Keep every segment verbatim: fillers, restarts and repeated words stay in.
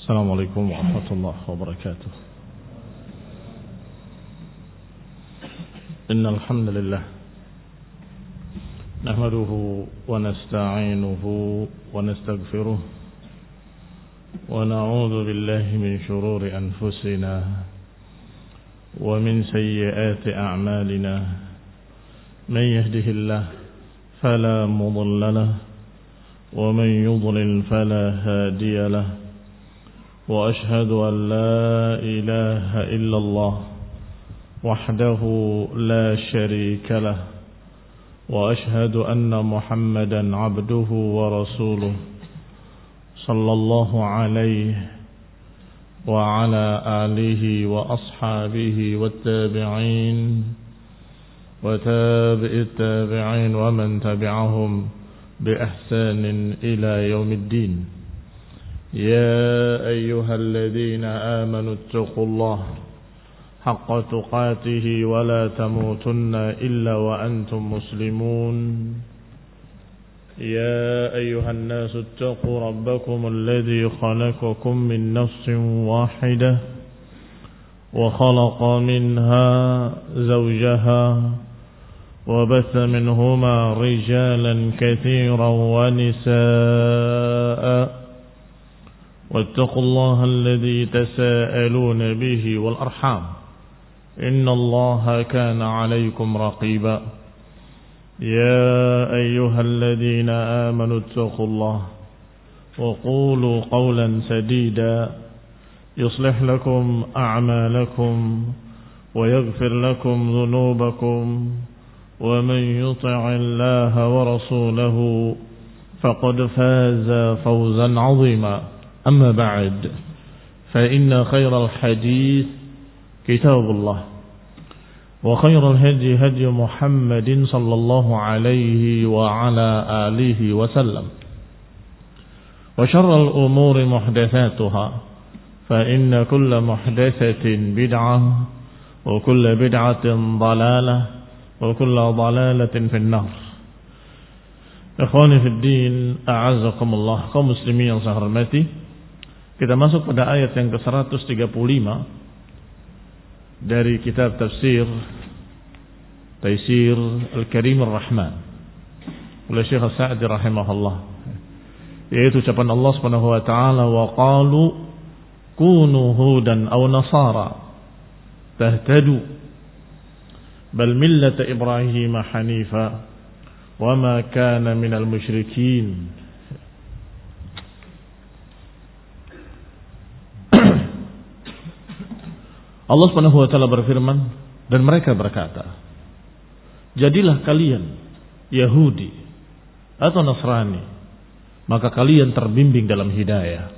السلام عليكم ورحمة الله وبركاته. إن الحمد لله نحمده ونستعينه ونستغفره ونعوذ بالله من شرور أنفسنا ومن سيئات أعمالنا. من يهده الله فلا مضل له ومن يضلل فلا هادي له، وأشهد أن لا إله إلا الله وحده لا شريك له، وأشهد أن محمدا عبده ورسوله صلى الله عليه وعلى آله وأصحابه والتابعين وتابع التابعين ومن تبعهم بإحسان إلى يوم الدين. يا أيها الذين آمنوا اتقوا الله حق تقاته ولا تموتن إلا وأنتم مسلمون. يا أيها الناس اتقوا ربكم الذي خلقكم من نفس واحدة وخلق منها زوجها وبث منهما رجالا كثيرا ونساء، واتقوا الله الذي تساءلون به والأرحام إن الله كان عليكم رقيبا. يا أيها الذين آمنوا اتقوا الله وقولوا قولا سديدا يصلح لكم أعمالكم ويغفر لكم ذنوبكم، ومن يطع الله ورسوله فقد فاز فوزا عظيما. أما بعد، فإن خير الحديث كتاب الله، وخير الهدي هدي محمد صلى الله عليه وعلى آله وسلم، وشر الأمور محدثاتها، فإن كل محدثة بدعة وكل بدعة ضلالة وكل ضلالة في النار. Ikhwani fi din, a'azzakumullah, kaum muslimin yang saya hormati. Kita masuk pada ayat yang ke seratus tiga puluh lima dari kitab tafsir Taisir Al-Karim Ar-Rahman oleh Syekh As-Sa'di rahimahullah, yaitu ucapan Allah Subhanahu wa taala, wa qalu kunu hudan aw nasara tahtadu bal millata Ibrahim hanifa wa ma kana minal musyrikin. Allah Subhanahu wa taala berfirman, dan mereka berkata, jadilah kalian Yahudi atau Nasrani, maka kalian terbimbing dalam hidayah.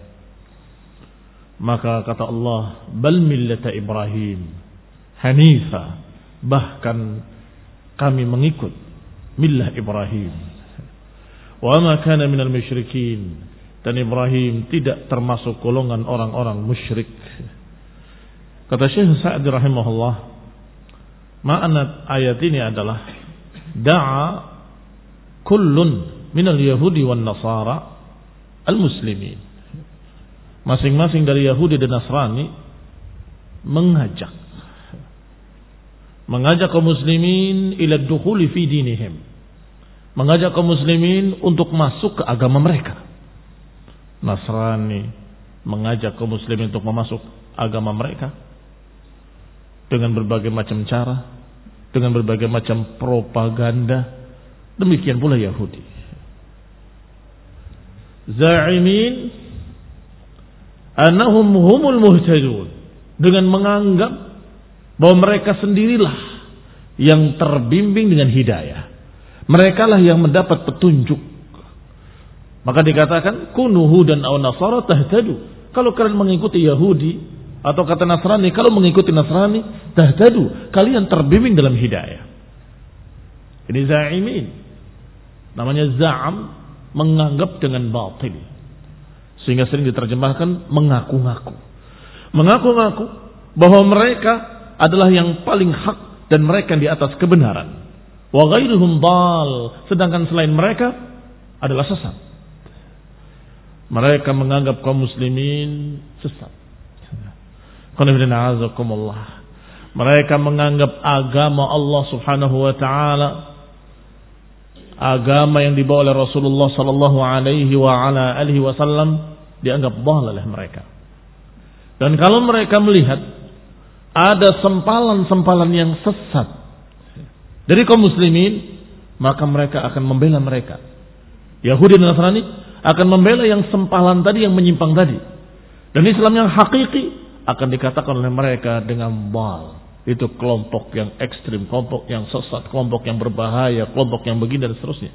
Maka kata Allah, bal millata Ibrahim hanifa, bahkan kami mengikut millah Ibrahim. Wa ma kana minal musyrikin, dan Ibrahim tidak termasuk golongan orang-orang musyrik. Kata Syekh Sa'di rahimahullah, makna ayat ini adalah da'a kullun minal yahudi wan nasara al-muslimin. Masing-masing dari Yahudi dan Nasrani mengajak mengajak kaum muslimin ila dukhuli fi dinihim, mengajak kaum muslimin untuk masuk ke agama mereka. Nasrani mengajak kaum muslimin untuk masuk agama mereka dengan berbagai macam cara, dengan berbagai macam propaganda. Demikian pula Yahudi, za'imin annahum humul muhtadun, dengan menganggap bahwa mereka sendirilah yang terbimbing dengan hidayah, mereka lah yang mendapat petunjuk. Maka dikatakan kunu hudan aw nasara tahtadu, kalau kalian mengikuti Yahudi atau kata Nasrani, kalau mengikuti Nasrani, tahtadu, kalian terbimbing dalam hidayah. Ini za'imin, namanya za'am, menganggap dengan batil, sehingga sering diterjemahkan mengaku-ngaku. Mengaku-ngaku bahwa mereka adalah yang paling hak dan mereka di atas kebenaran. Wa ghairuhum dal, sedangkan selain mereka adalah sesat. Mereka menganggap kaum muslimin sesat. Mereka menganggap agama Allah Subhanahu wa taala, agama yang dibawa oleh Rasulullah sallallahu alaihi wa ala alihi wasallam, dianggap dhalal oleh mereka. Dan kalau mereka melihat ada sempalan-sempalan yang sesat dari kaum muslimin, maka mereka akan membela mereka. Yahudi dan Nasrani akan membela yang sempalan tadi, yang menyimpang tadi. Dan Islam yang hakiki akan dikatakan oleh mereka dengan bal. Itu kelompok yang ekstrim, kelompok yang sesat, kelompok yang berbahaya, kelompok yang begini dan seterusnya.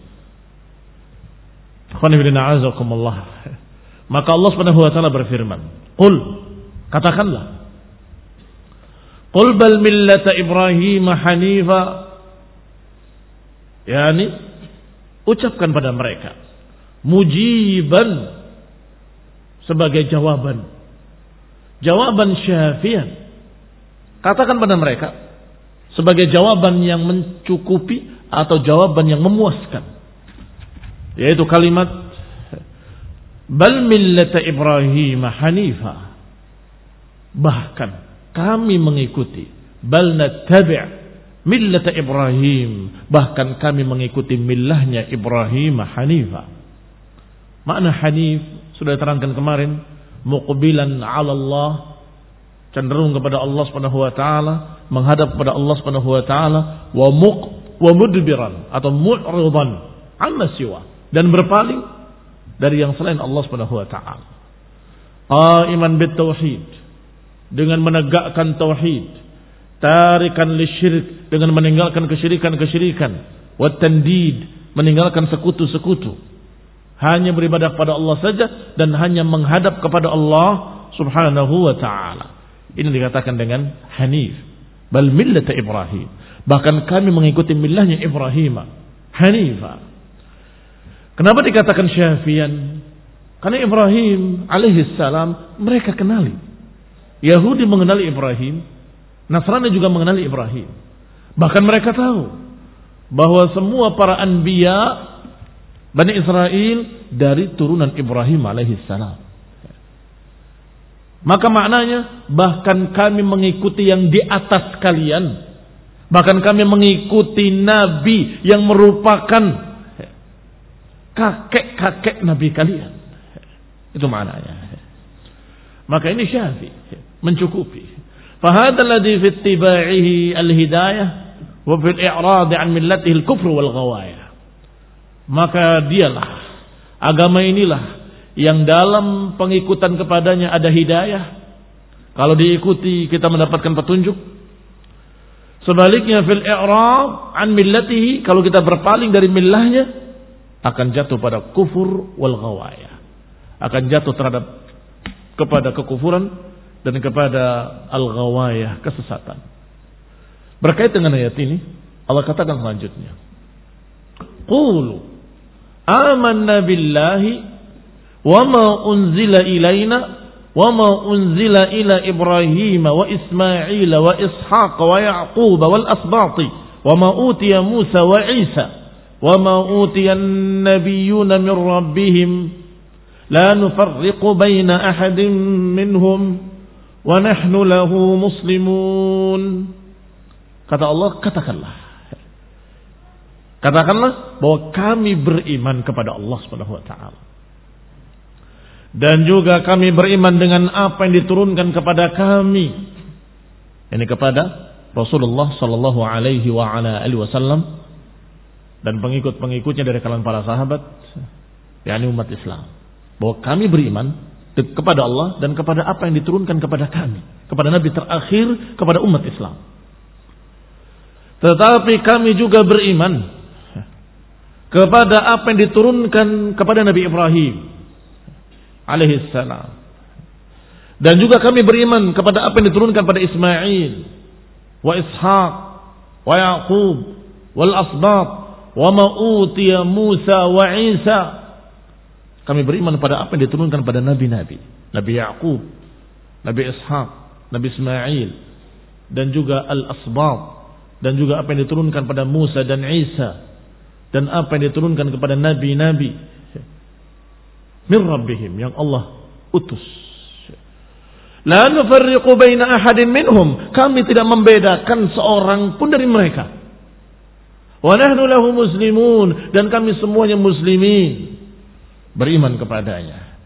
Maka Allah Subhanahu wa taala berfirman, "Qul," katakanlah, "Qul bal millata Ibrahim hanifa." Yani ucapkan pada mereka mujiban, sebagai jawaban, jawaban syafian. Katakan pada mereka sebagai jawaban yang mencukupi atau jawaban yang memuaskan, yaitu kalimat bal millata Ibrahim hanifa. Bahkan kami mengikuti, bal nattabi' millata Ibrahim, bahkan kami mengikuti millahnya Ibrahim hanifa. Makna hanif sudah terangkan kemarin, muqbilan 'ala Allah, cenderung kepada Allah Subhanahu wa taala, menghadap kepada Allah Subhanahu wa taala, wa muq wa mudbiran atau mu'ridan amma siwa, dan berpaling dari yang selain Allah Subhanahu wa taala. Qaiman bit tauhid, dengan menegakkan tauhid, tarikan lisyirik, dengan meninggalkan kesyirikan-kesyirikan, wa tandid, meninggalkan sekutu-sekutu, hanya beribadah kepada Allah saja dan hanya menghadap kepada Allah Subhanahu wa taala. Ini dikatakan dengan hanif, bal millata Ibrahim, bahkan kami mengikuti millahnya Ibrahim hanifa. Kenapa dikatakan syafian? Karena Ibrahim alaihi salam mereka kenali. Yahudi mengenali Ibrahim, Nasrani juga mengenali Ibrahim. Bahkan mereka tahu bahwa semua para anbiya Bani Israel dari turunan Ibrahim alaihi salam. Maka maknanya, bahkan kami mengikuti yang di atas kalian, bahkan kami mengikuti nabi yang merupakan kakek-kakek nabi kalian. Itu maknanya. Maka ini syafi, mencukupi. Fahadha alladhi fi ittiba'ihi al-hidayah wa fi al-i'rad 'an millatihi al-kufr wal ghawaya. Maka dialah, agama inilah yang dalam pengikutan kepadanya ada hidayah. Kalau diikuti kita mendapatkan petunjuk. Sebaliknya fil i'rad 'an millatihi, kalau kita berpaling dari millahnya, akan jatuh pada kufur wal ghawaya. Akan jatuh terhadap kepada kekufuran dan kepada al-ghawayah, kesesatan. Berkait dengan ayat ini, Allah katakan selanjutnya, qulu amanna billahi wa ma unzila ilaina wa ma unzila ila Ibrahim wa Ismail wa Ishaq wa Yaqub wal asbati wa ma utiya Musa wa Isa wa ma utiya an-nabiyyuna min rabbihim la nufarriqu baina ahadin minhum wa nahnu lahu muslimun. Kata Allah, katakanlah, katakanlah bahwa kami beriman kepada Allah Subhanahu wa taala, dan juga kami beriman dengan apa yang diturunkan kepada kami, ini kepada Rasulullah sallallahu alaihi wa ala alihi wasallam dan pengikut-pengikutnya dari kalangan para sahabat, yakni umat Islam, bahwa kami beriman kepada Allah dan kepada apa yang diturunkan kepada kami, kepada Nabi terakhir, kepada umat Islam. Tetapi kami juga beriman kepada apa yang diturunkan kepada Nabi Ibrahim alaihi salam, dan juga kami beriman kepada apa yang diturunkan pada Ismail wa Ishaq wa Yaqub wal asbat wa ma utiya Musa wa Isa. Kami beriman pada apa yang diturunkan pada nabi-nabi, Nabi Yaqub, Nabi Ishaq, Nabi Ismail, dan juga al-asbat, dan juga apa yang diturunkan pada Musa dan Isa, dan apa yang diturunkan kepada nabi-nabi. min rabbihim, yang Allah utus. La nufarriqu baina ahadin minhum, kami tidak membedakan seorang pun dari mereka. Wa nahnu lahu muslimun, dan kami semuanya muslimin, beriman kepadanya.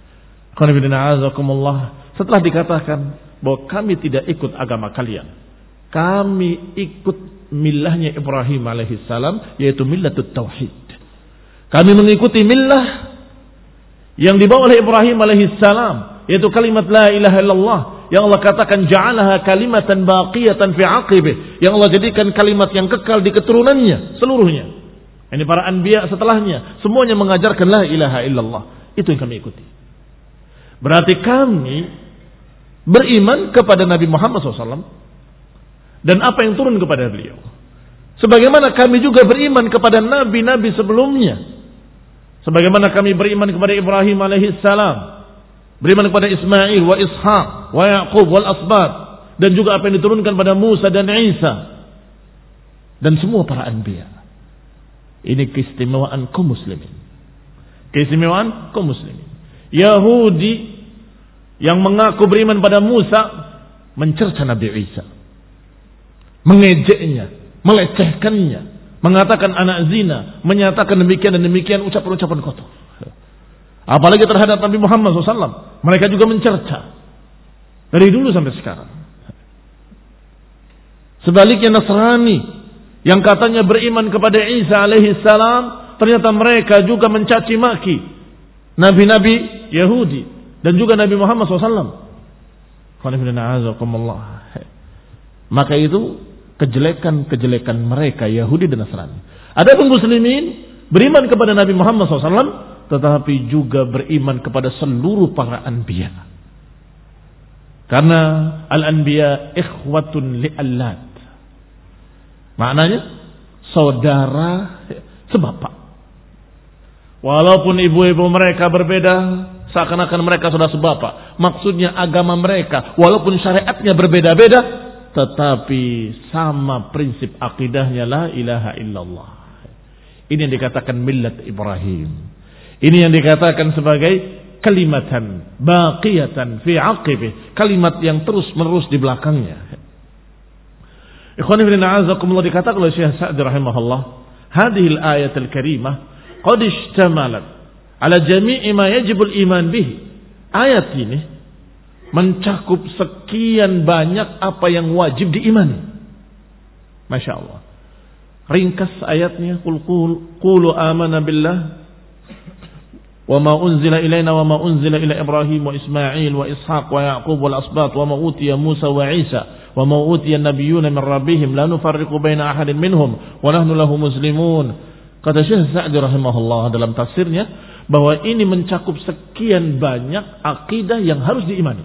Setelah dikatakan bahwa kami tidak ikut agama kalian, kami ikut millahnya Ibrahim alaihissalam, yaitu millatut tauhid. Kami mengikuti millah yang dibawa oleh Ibrahim alaihissalam, yaitu kalimat la ilaha illallah, yang Allah katakan ja'alaha kalimatan baqiyatan fi aqibih, yang Allah jadikan kalimat yang kekal di keturunannya seluruhnya. Ini para anbiya setelahnya semuanya mengajarkan la ilaha illallah. Itu yang kami ikuti. Berarti kami beriman kepada Nabi Muhammad shallallahu alaihi wasallam dan apa yang turun kepada beliau. Sebagaimana kami juga beriman kepada nabi-nabi sebelumnya. Sebagaimana kami beriman kepada Ibrahim alaihissalam, beriman kepada Ismail wa Ishaq wa Yaqub wal asbat, dan juga apa yang diturunkan pada Musa dan Isa dan semua para anbiya. Ini keistimewaan kaum muslimin. Keistimewaan kaum muslimin. Yahudi yang mengaku beriman pada Musa mencerca Nabi Isa, mengejeknya, melecehkannya, mengatakan anak zina, menyatakan demikian dan demikian ucapan-ucapan kotor. Apalagi terhadap Nabi Muhammad shallallahu alaihi wasallam, mereka juga mencerca dari dulu sampai sekarang. Sebaliknya Nasrani yang katanya beriman kepada Isa alaihi salam, ternyata mereka juga mencaci maki nabi-nabi Yahudi dan juga Nabi Muhammad shallallahu alaihi wasallam. Maka itu kejelekan-kejelekan mereka Yahudi dan Nasrani. Adapun muslimin beriman kepada Nabi Muhammad shallallahu alaihi wasallam, tetapi juga beriman kepada seluruh para anbiya. Karena al-anbiya ikhwatun li'allat. Maknanya saudara sebapak. Walaupun ibu-ibu mereka berbeda, seakan-akan mereka sudah sebapak. Maksudnya agama mereka, walaupun syariatnya berbeda-beda, tetapi sama prinsip akidahnya la ilaha illallah. Ini yang dikatakan millat Ibrahim. Ini yang dikatakan sebagai kalimatan baqiyatan fi aqibih, kalimat yang terus menerus di belakangnya. Ikhwani fillah azakumullah, dikatakan oleh Syekh Sa'di rahimahullah, hadhil ayat al-karimah qad ishtamalat ala jami'i ma yajibul iman bihi. Ayat ini mencakup sekian banyak apa yang wajib diimani. Masya Allah. Ringkas ayatnya, qul qulu amana billah wa ma unzila ilaina wa ma unzila ila Ibrahim wa Ismail wa Ishaq wa Yaqub wal asbat wa ma utiya Musa wa Isa wa ma utiya nabiyyuna min rabbihim la nufarriqu baina ahadin minhum wa nahnu lahu muslimun. Kata Syekh Sa'di rahimahullah dalam tafsirnya bahwa ini mencakup sekian banyak akidah yang harus diimani.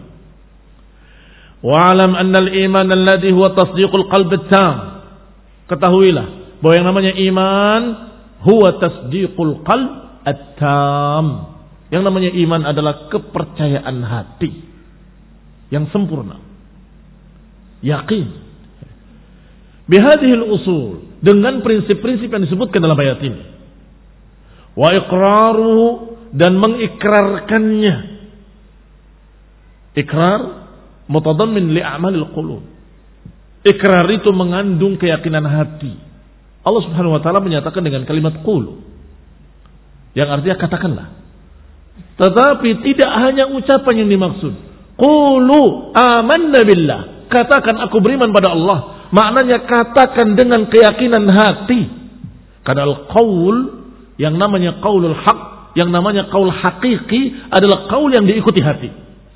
Wa alam anna al-iman alladhi huwa tasdiqul qalb at-tam. Ketahuilah bahwa yang namanya iman huwa tasdiqul qalb at-tam. Yang namanya iman adalah kepercayaan hati yang sempurna. Yakin. Bihadihil usul, dengan prinsip-prinsip yang disebutkan dalam ayat ini. Wa iqraruhu, dan mengikrarkannya. Ikrar mutadammin li'amalil qulub. Ikrar itu mengandung keyakinan hati. Allah Subhanahu wa taala menyatakan dengan kalimat qulu, yang artinya katakanlah. Tetapi tidak hanya ucapan yang dimaksud. Qulu amanna billah, katakan aku beriman pada Allah. Maknanya katakan dengan keyakinan hati. Karena al-qaul, yang namanya qaulul haq, yang namanya qaul hakiki adalah qaul yang diikuti hati.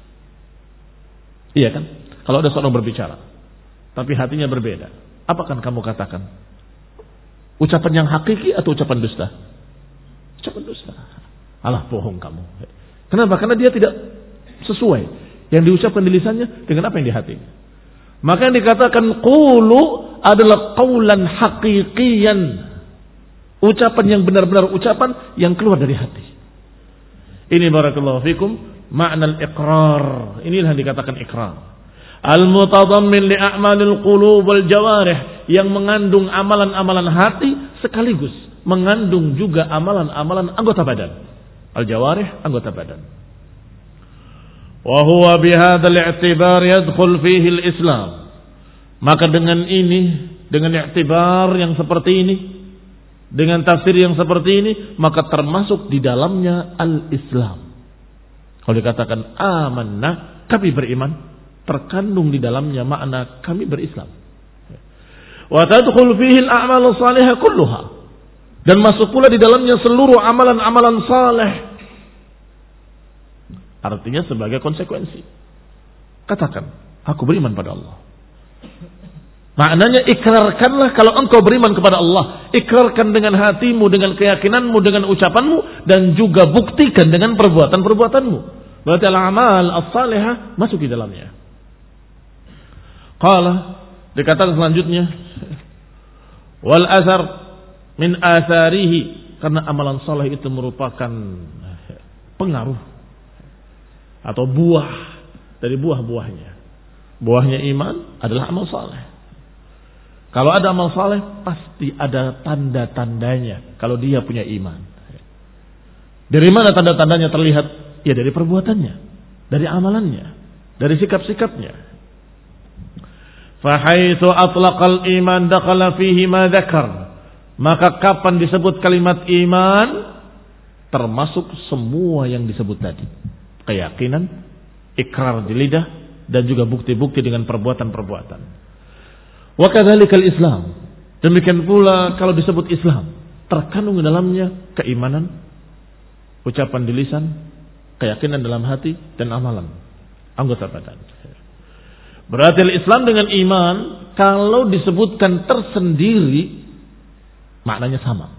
Iya kan? Kalau ada seorang berbicara tapi hatinya berbeda, apa akan kamu katakan? Ucapan yang hakiki atau ucapan dusta? Ucapan dusta. Alah, bohong kamu. Kenapa? Karena dia tidak sesuai yang diucapkan di lisannya dengan apa yang di hatinya. Maka yang dikatakan qulu adalah qaulan haqiqiyan, ucapan yang benar-benar ucapan yang keluar dari hati. Ini barakallahu fikum makna al-iqrar. Inilah yang dikatakan iqrar. Al-mutadammin li a'malil qulub wal jawarih, yang mengandung amalan-amalan hati sekaligus mengandung juga amalan-amalan anggota badan. Al-jawarih, anggota badan. Wa huwa bihadzal i'tibar yadkhul fihi al-Islam. Maka dengan ini, dengan i'tibar yang seperti ini, dengan tafsir yang seperti ini, maka termasuk di dalamnya al-Islam. Kalau dikatakan amanna, kami beriman, terkandung di dalamnya makna kami berislam. Wa tadkhul fihi al-a'mal as-salihah kulluha. Dan masuk pula di dalamnya seluruh amalan-amalan saleh. Artinya sebagai konsekuensi. Katakan, aku beriman pada Allah. Maknanya ikrarkanlah kalau engkau beriman kepada Allah. Ikrarkan dengan hatimu, dengan keyakinanmu, dengan ucapanmu, dan juga buktikan dengan perbuatan-perbuatanmu. Berarti al-amal as-salihah masuk di dalamnya. Qala, dikatakan selanjutnya, wal asar min atharihi, karena amalan saleh itu merupakan pengaruh atau buah dari buah-buahnya. Buahnya iman adalah amal saleh. Kalau ada amal saleh pasti ada tanda-tandanya kalau dia punya iman. Dari mana tanda-tandanya terlihat? Ya dari perbuatannya, dari amalannya, dari sikap-sikapnya. Fahaitsu atlaqal iman dakhala fihi ma dzakar. Maka kapan disebut kalimat iman, termasuk semua yang disebut tadi. Keyakinan, ikrar di lidah, dan juga bukti-bukti dengan perbuatan-perbuatan. Wa kadzalikal Islam. Demikian pula kalau disebut Islam, terkandung di dalamnya keimanan, ucapan di lisan, keyakinan dalam hati, dan amalan anggota badan. Berarti Islam dengan iman kalau disebutkan tersendiri maknanya sama.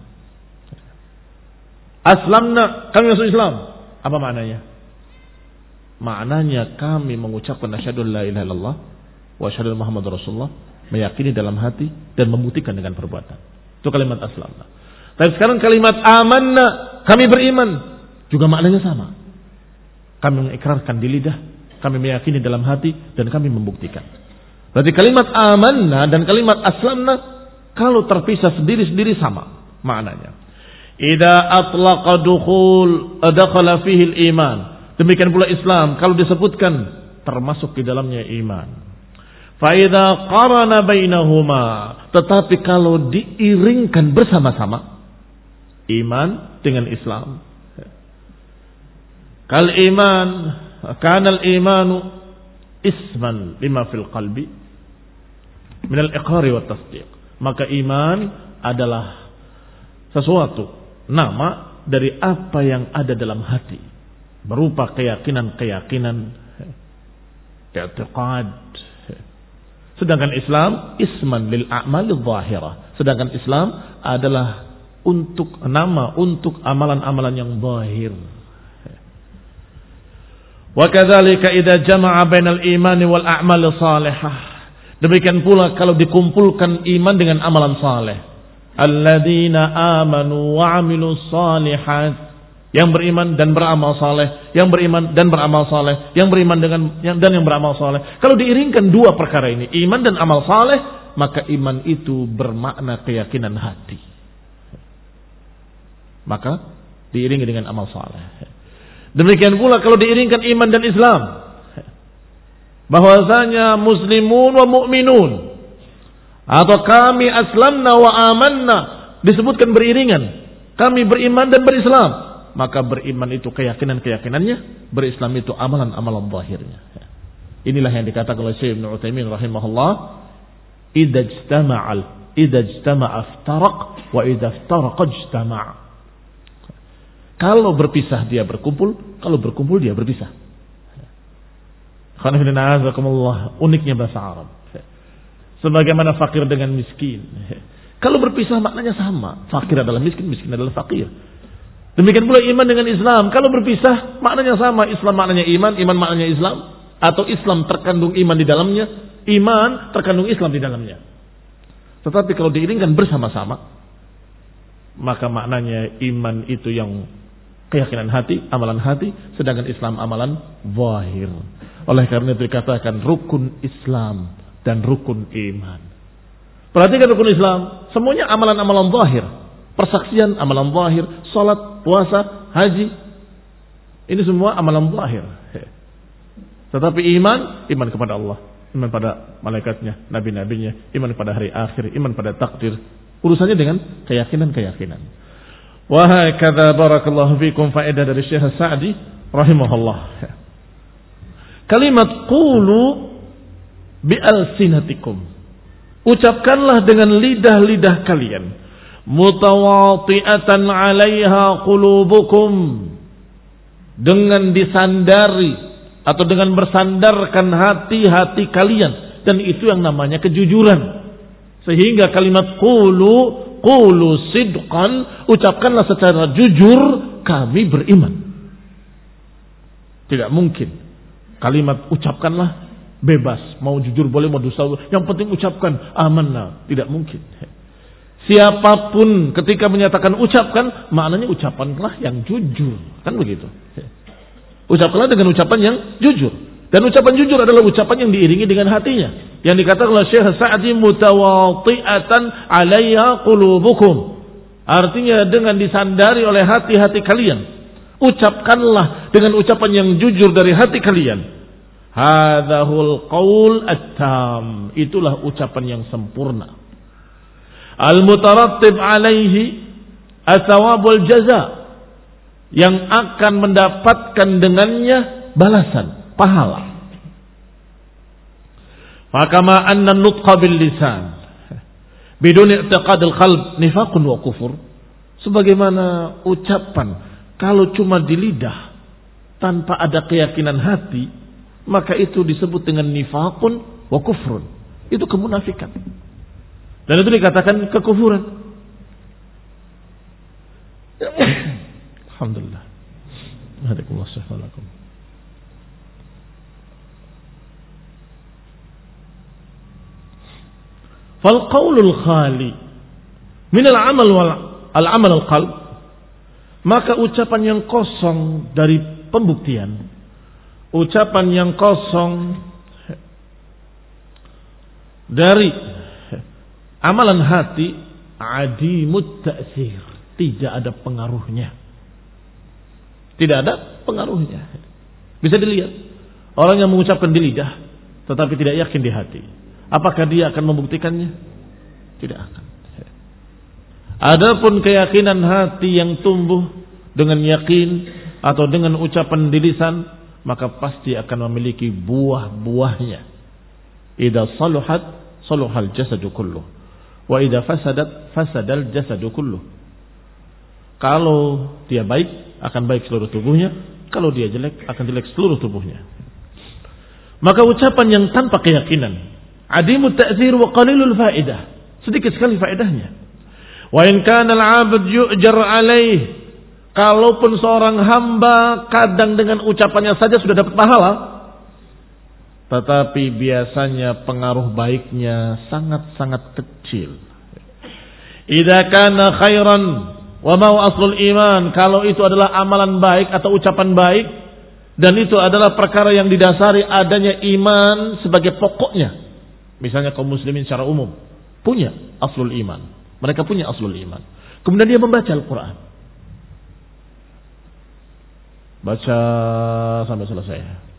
Aslamna, kami masuk Islam. Apa maknanya? Maknanya kami mengucapkan asyhadu la ilaha illallah wa asyhadu Muhammadar Rasulullah, meyakini dalam hati dan membuktikan dengan perbuatan. Itu kalimat aslamna. Tapi sekarang kalimat amanna, kami beriman, juga maknanya sama. Kami mengikrarkan di lidah, kami meyakini dalam hati, dan kami membuktikan. Berarti kalimat amanna dan kalimat aslamna kalau terpisah sendiri-sendiri sama maknanya. Idza atlaqa dukhul adkhala fihi al-iman. Demikian pula Islam kalau disebutkan termasuk di dalamnya iman. Fa idza qarana bainahuma, tetapi kalau diiringkan bersama-sama iman dengan Islam. Kal iman, kana al-imanu isman lima fil qalbi min al-iqrar wa tasdiq. Maka iman adalah sesuatu, nama dari apa yang ada dalam hati, berupa keyakinan-keyakinan, i'tiqad. Sedangkan Islam isman lil a'malidh dhahirah. Sedangkan Islam adalah untuk nama untuk amalan-amalan yang zahir. Wa kadzalika idza jama'a bainal imani wal a'mal salihah. Demikian pula kalau dikumpulkan iman dengan amalan saleh. Alladzina amanu wa 'amilus shalihat. Yang beriman dan beramal saleh, yang beriman dan beramal saleh, yang beriman dengan yang dan yang beramal saleh. Kalau diiringkan dua perkara ini, iman dan amal saleh, maka iman itu bermakna keyakinan hati. Maka diiringi dengan amal saleh. Demikian pula kalau diiringkan iman dan Islam, bahwasanya muslimun wa mu'minun, atau kami aslamna wa amanna, disebutkan beriringan, kami beriman dan berislam, maka beriman itu keyakinan-keyakinannya, berislam itu amalan-amalan zahirnya. Inilah yang dikatakan oleh Syekh Ibnu Utsaimin rahimahullah, idza ijtama'al idza ijtama'a iftaraq wa idza iftaraqa ijtama'. Kalau berpisah dia berkumpul, kalau berkumpul dia berpisah. Uniknya bahasa Arab. Sebagaimana fakir dengan miskin. Kalau berpisah maknanya sama. Fakir adalah miskin, miskin adalah fakir. Demikian pula iman dengan Islam. Kalau berpisah maknanya sama. Islam maknanya iman, iman maknanya Islam. Atau Islam terkandung iman di dalamnya, iman terkandung Islam di dalamnya. Tetapi kalau diiringkan bersama-sama, maka maknanya iman itu yang keyakinan hati, amalan hati, sedangkan Islam amalan zahir. Oleh karena itu dikatakan rukun Islam dan rukun iman. Perhatikan rukun Islam, semuanya amalan-amalan zahir. Persaksian, amalan zahir. Salat, puasa, haji, Ini semua amalan zahir. Tetapi iman, iman kepada Allah, iman pada malaikatnya, nabi-nabinya, iman pada hari akhir, iman pada takdir. Urusannya dengan keyakinan-keyakinan. Wa hakadha barakallahu fikum, faedah dari Syekh Sa'di rahimahullah. Kalimat qulu bi alsinatikum. Ucapkanlah dengan lidah-lidah kalian. Mutawati'atan 'alaiha qulubukum. Dengan disandari atau dengan bersandarkan hati-hati kalian, dan itu yang namanya kejujuran. Sehingga kalimat qulu, qulu sidqan, ucapkanlah secara jujur, kami beriman. Tidak mungkin kalimat ucapkanlah bebas, mau jujur boleh, mau dusta, yang penting ucapkan amanah. Tidak mungkin. Siapapun ketika menyatakan ucapkan, maknanya ucapkanlah yang jujur, kan begitu. Ucapkanlah dengan ucapan yang jujur, dan ucapan jujur adalah ucapan yang diiringi dengan hatinya. Yang dikatakan oleh Syekh Sa'di mutawati'atan 'alaiha qulubukum, artinya dengan disandari oleh hati-hati kalian. Ucapkanlah dengan ucapan yang jujur dari hati kalian. Hadzahul qaul at-tam, itulah ucapan yang sempurna. Al-mutarattib alaihi athawabul jaza, yang akan mendapatkan dengannya balasan, pahala. Fakama anna nutqa bil lisan bidun i'tiqad al qalb nifaqun wa kufur, sebagaimana ucapan kalau cuma di lidah tanpa ada keyakinan hati, maka itu disebut dengan nifaqun wa kufrun, itu kemunafikan. Dan itu dikatakan kekufuran. Alhamdulillah. Hadikumullah syafalakum. Fal qaulul khali min al-amal wal al-amal al-qalb, maka ucapan yang kosong dari pembuktian, ucapan yang kosong dari amalan hati, adimut ta'sir, tidak ada pengaruhnya. Tidak ada pengaruhnya. Bisa dilihat orang yang mengucapkan di lidah tetapi tidak yakin di hati, apakah dia akan membuktikannya? Tidak akan. Adapun keyakinan hati yang tumbuh dengan yakin atau dengan ucapan di lisan, maka pasti akan memiliki buah-buahnya. Idza saluhat saluhal jasadu kulluh, wa idza fasadat fasadal jasadu kulluh. Kalau dia baik, akan baik seluruh tubuhnya. Kalau dia jelek, akan jelek seluruh tubuhnya. Maka ucapan yang tanpa keyakinan, adimut ta'zir wa qalilul faedah, sedikit sekali faedahnya. Wa in kana al-'abd yu'jar 'alaih, kalaupun seorang hamba kadang dengan ucapannya saja sudah dapat pahala, tetapi biasanya pengaruh baiknya sangat-sangat kecil. Idza kana khairan wa ma aslul iman, kalau itu adalah amalan baik atau ucapan baik, dan itu adalah perkara yang didasari adanya iman sebagai pokoknya. Misalnya kaum muslimin secara umum punya aslul iman, mereka punya aslul iman. Kemudian dia membaca Al-Quran, baca sampai selesai,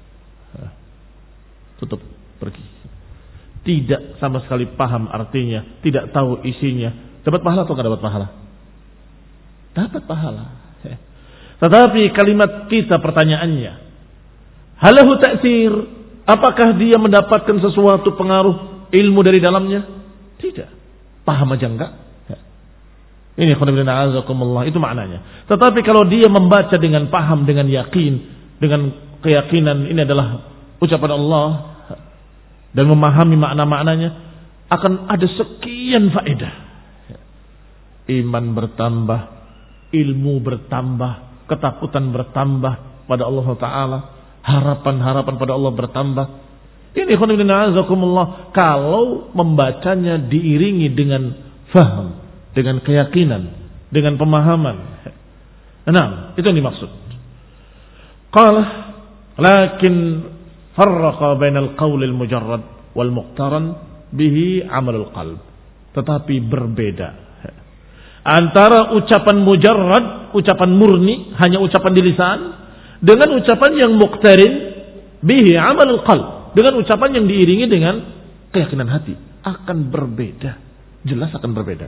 tutup, pergi. Tidak sama sekali paham artinya, tidak tahu isinya. Dapat pahala atau tidak dapat pahala? Dapat pahala. Tetapi kalimat kita, pertanyaannya, halahu ta'sir, apakah dia mendapatkan sesuatu pengaruh ilmu dari dalamnya? Tidak. Paham aja enggak? Ini khonibina azakumullah, itu maknanya. Tetapi kalau dia membaca dengan paham, dengan yakin, dengan keyakinan ini adalah ucapan Allah, dan memahami makna-maknanya, akan ada sekian faedah. Iman bertambah, ilmu bertambah, ketakutan bertambah pada Allah Ta'ala, harapan-harapan pada Allah bertambah. Ini khonibina azakumullah, kalau membacanya diiringi dengan faham, dengan keyakinan, dengan pemahaman. Nah, itu yang dimaksud. Qala lakin farraqa bainal qaulil mujarrad wal muqtaran bihi amalul qalb. Tetapi berbeda antara ucapan mujarrad, ucapan murni, hanya ucapan di lisan, dengan ucapan yang muqtarin bihi amalul qalb, dengan ucapan yang diiringi dengan keyakinan hati, akan berbeda, jelas akan berbeda.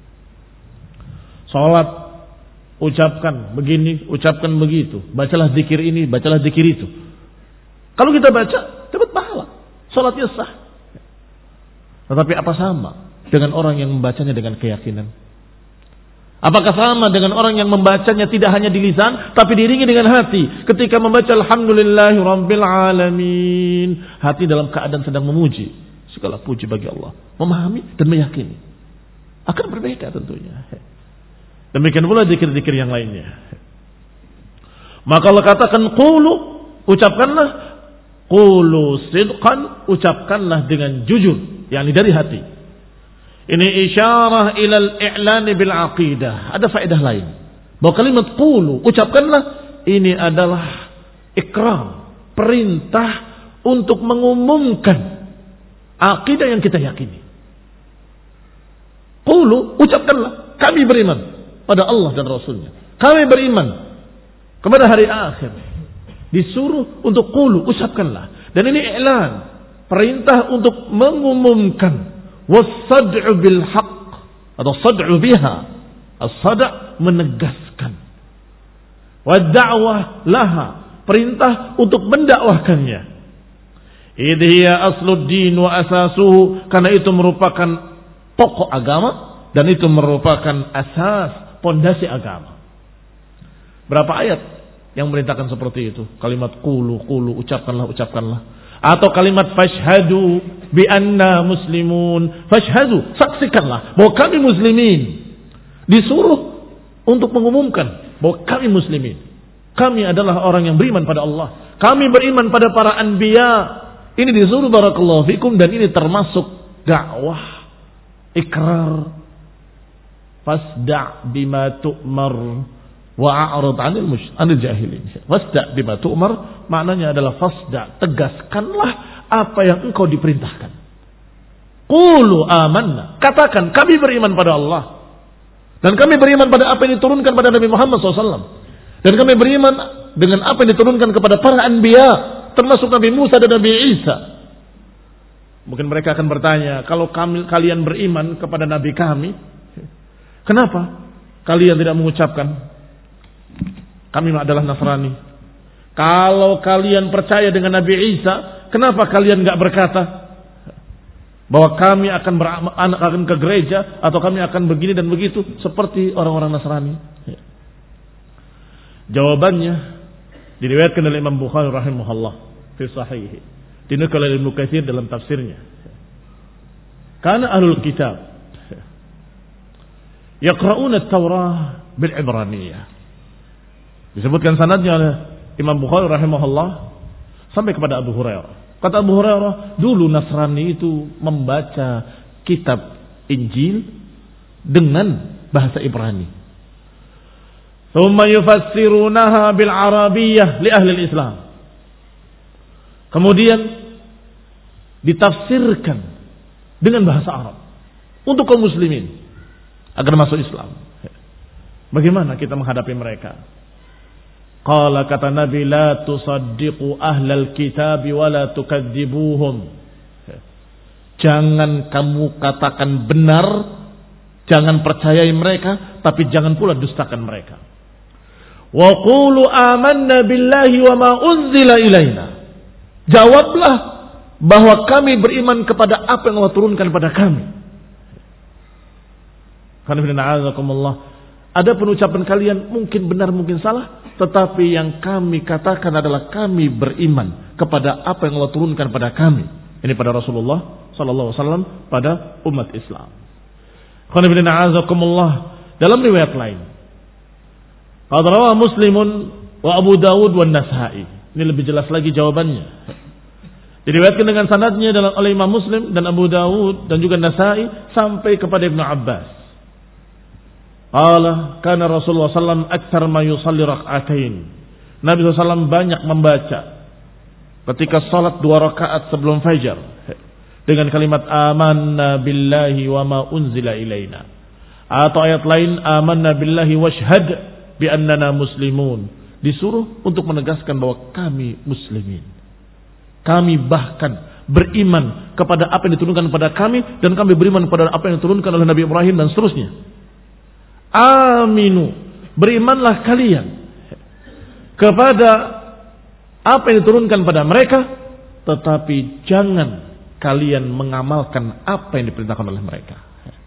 Salat ucapkan begini, ucapkan begitu, bacalah zikir ini, bacalah zikir itu. Kalau kita baca dapat pahala, salatnya sah. Tetapi apa sama dengan orang yang membacanya dengan keyakinan? Apakah sama dengan orang yang membacanya tidak hanya di lisan tapi diiringi dengan hati? Ketika membaca alhamdulillahi rabbil alamin, hati dalam keadaan sedang memuji, segala puji bagi Allah, memahami dan meyakini. Akan berbeda tentunya. Demikian pula zikir-zikir yang lainnya. Maka Allah katakan qulu, ucapkanlah, qulu sidqan, ucapkanlah dengan jujur, yakni dari hati. Ini isyarah ilal i'lan bil aqidah. Ada faedah lain. Bahwa kalimat qulu, ucapkanlah, ini adalah ikrar, perintah untuk mengumumkan akidah yang kita yakini. Qulu, ucapkanlah, kami beriman pada Allah dan Rasulnya. Kami beriman kepada hari akhir. Disuruh untuk qulu, ucapkanlah. Dan ini i'lan, perintah untuk mengumumkan. Was-sad'u bil haqq atau sad'u biha. As-sad' menegaskan. Wad-da'wah laha, perintah untuk mendakwahkannya. Idh hiya aslud din wa asasuhu, karena itu merupakan pokok agama dan itu merupakan asas, pondasi agama. Berapa ayat yang merintahkan seperti itu? Kalimat qulu, qulu, ucapkanlah, ucapkanlah. Atau kalimat fashhadu bi anna muslimun, fashhadu, saksikanlah bahwa kami muslimin. Disuruh untuk mengumumkan bahwa kami muslimin. Kami adalah orang yang beriman pada Allah. Kami beriman pada para anbiya. Ini disuruh barakallahu fikum, dan ini termasuk dakwah, ikrar. Fasda' bima tu'mar wa a'rid 'anil musyrik 'anil jahilin. Fasda' bima tu'mar maknanya adalah fasda', tegaskanlah apa yang engkau diperintahkan. Qulu amanna, katakan kami beriman pada Allah dan kami beriman pada apa yang diturunkan pada Nabi Muhammad shallallahu alaihi wasallam, dan kami beriman dengan apa yang diturunkan kepada para anbiya, termasuk Nabi Musa dan Nabi Isa. Mungkin mereka akan bertanya, kalau kami, kalian beriman kepada Nabi kami, kenapa kalian tidak mengucapkan kami adalah Nasrani? Kalau kalian percaya dengan Nabi Isa, kenapa kalian enggak berkata bahwa kami akan beranak akan ke gereja atau kami akan begini dan begitu seperti orang-orang Nasrani? Jawabannya diriwayatkan oleh Imam Bukhari rahimahullah fi sahih, dinukil oleh Ibnu Katsir dalam tafsirnya. Kana ahlul kitab yaqra'una at-Taurah bil Ibraniyah. Disebutkan sanadnya oleh Imam Bukhari rahimahullah sampai kepada Abu Hurairah. Kata Abu Hurairah, dulu Nasrani itu membaca kitab Injil dengan bahasa Ibrani. Tsumma yufassirunaha bil Arabiyyah li ahli Islam. Kemudian ditafsirkan dengan bahasa Arab untuk kaum muslimin agar masuk Islam. Bagaimana kita menghadapi mereka? Qala, kata Nabi, la tusaddiqu ahlal kitab wa la tukadzibuhum. Jangan kamu katakan benar, jangan percayai mereka, tapi jangan pula dustakan mereka. Wa qulu amanna billahi wa ma unzila ilaina. Jawablah bahwa kami beriman kepada apa yang Allah turunkan pada kami. Alhamdulillah. Ada penucapan kalian mungkin benar mungkin salah, tetapi yang kami katakan adalah kami beriman kepada apa yang Allah turunkan pada kami. Ini pada Rasulullah sallallahu alaihi wasallam, pada umat Islam. Dalam riwayat lain, qad rawah Muslimun wa Abu Dawud wa Nasa'i. Ini lebih jelas lagi jawabannya. Diriwayatkan dengan sanadnya dalam oleh Imam Muslim dan Abu Dawud dan juga Nasa'i sampai kepada Ibnu Abbas. Qala kana Rasulullah sallallahu alaihi wasallam aktsar ma yusalli rak'atain. Nabi sallallahu alaihi wasallam banyak membaca ketika salat dua rakaat sebelum fajar dengan kalimat amanna billahi wa ma unzila ilaina. Atau ayat lain amanna billahi washhad bi annana muslimun. disuruh untuk menegaskan bahwa kami muslimin. Kami bahkan beriman kepada apa yang diturunkan kepada kami, dan kami beriman kepada apa yang diturunkan oleh Nabi Ibrahim dan seterusnya. Aminu, berimanlah kalian kepada apa yang diturunkan pada mereka, tetapi jangan kalian mengamalkan apa yang diperintahkan oleh mereka.